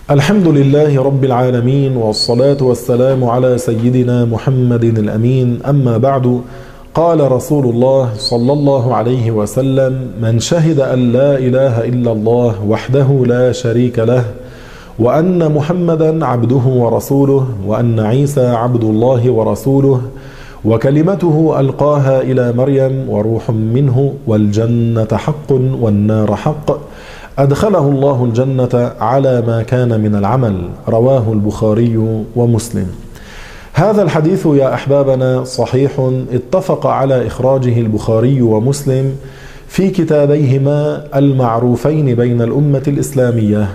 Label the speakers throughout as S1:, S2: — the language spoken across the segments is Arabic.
S1: الحمد لله رب العالمين، والصلاة والسلام على سيدنا محمد الأمين. أما بعد، قال رسول الله صلى الله عليه وسلم: من شهد أن لا إله إلا الله وحده لا شريك له، وأن محمدا عبده ورسوله، وأن عيسى عبد الله ورسوله، وكلمته ألقاها إلى مريم وروح منه، والجنة حق والنار حق، أدخله الله الجنة على ما كان من العمل. رواه البخاري ومسلم. هذا الحديث يا أحبابنا صحيح، اتفق على إخراجه البخاري ومسلم في كتابيهما المعروفين بين الأمة الإسلامية.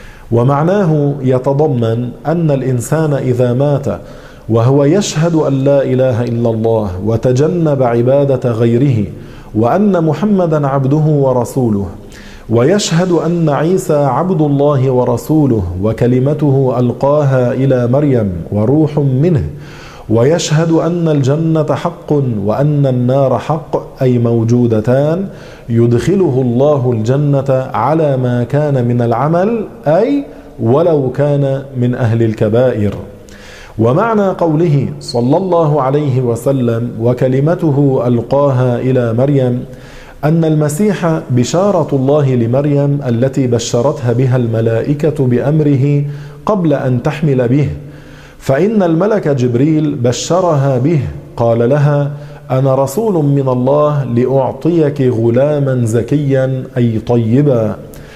S1: ومعناه يتضمن أن الإنسان إذا مات وهو يشهد أن لا إله إلا الله وتجنب عبادة غيره، وأن محمدا عبده ورسوله، ويشهد أن عيسى عبد الله ورسوله وكلمته ألقاها إلى مريم وروح منه، ويشهد أن الجنة حق وأن النار حق، أي موجودتان، يدخله الله الجنة على ما كان من العمل، أي ولو كان من أهل الكبائر. ومعنى قوله صلى الله عليه وسلم وكلمته ألقاها إلى مريم أن المسيح بشارة الله لمريم التي بشرتها بها الملائكة بأمره قبل أن تحمل به، فإن الملك جبريل بشرها به، قال لها: أنا رسول من الله لأعطيك غلاما زكيا، أي طيبا.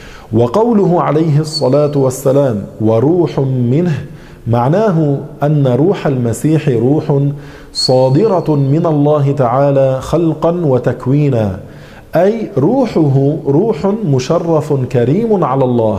S1: وقوله عليه الصلاة والسلام وروح منه، معناه أن روح المسيح روح صادرة من الله تعالى خلقا وتكوينا، أي روحه روح مشرف كريم على الله،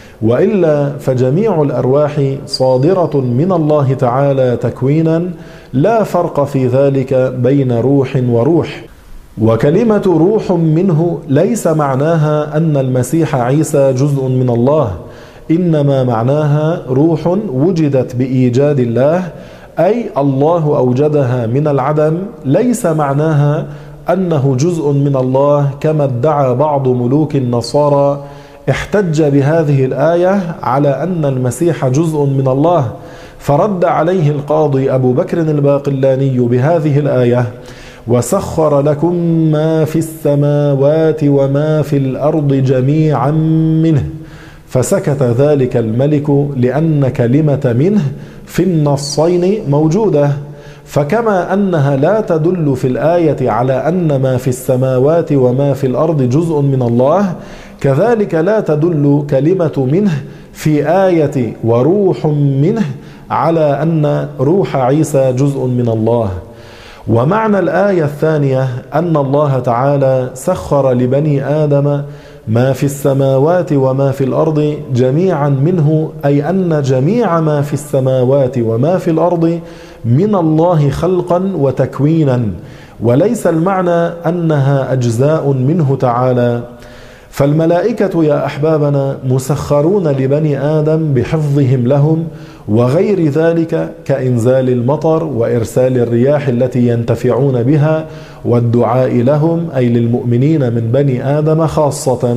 S1: وإلا فجميع الأرواح صادرة من الله تعالى تكوينا، لا فرق في ذلك بين روح وروح. وكلمة روح منه ليس معناها أن المسيح عيسى جزء من الله، إنما معناها روح وجدت بإيجاد الله، أي الله أوجدها من العدم، ليس معناها أنه جزء من الله كما ادعى بعض ملوك النصارى. احتج بهذه الآية على أن المسيح جزء من الله، فرد عليه القاضي أبو بكر الباقلاني بهذه الآية: وسخر لكم ما في السماوات وما في الأرض جميعا منه. فسكت ذلك الملك لأن كلمة منه في النصين موجودة، فكما أنها لا تدل في الآية على أن ما في السماوات وما في الأرض جزء من الله، كذلك لا تدل كلمة منه في آية وروح منه على أن روح عيسى جزء من الله. ومعنى الآية الثانية أن الله تعالى سخر لبني آدم ما في السماوات وما في الأرض جميعا منه، أي أن جميع ما في السماوات وما في الأرض من الله خلقا وتكوينا، وليس المعنى أنها أجزاء منه تعالى. فالملائكة يا أحبابنا مسخرون لبني آدم بحفظهم لهم وغير ذلك، كإنزال المطر وإرسال الرياح التي ينتفعون بها والدعاء لهم، أي للمؤمنين من بني آدم خاصة.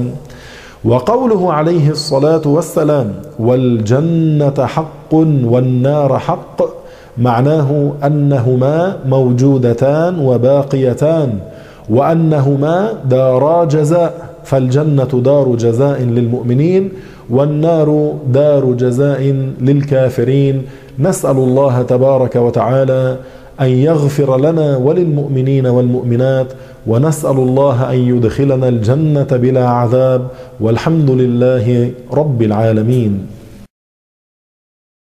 S1: وقوله عليه الصلاة والسلام والجنة حق والنار حق، معناه أنهما موجودتان وباقيتان، وأنهما دارا جزاء، فالجنة دار جزاء للمؤمنين، والنار دار جزاء للكافرين. نسأل الله تبارك وتعالى أن يغفر لنا وللمؤمنين والمؤمنات، ونسأل الله أن يدخلنا الجنة بلا عذاب، والحمد لله رب العالمين.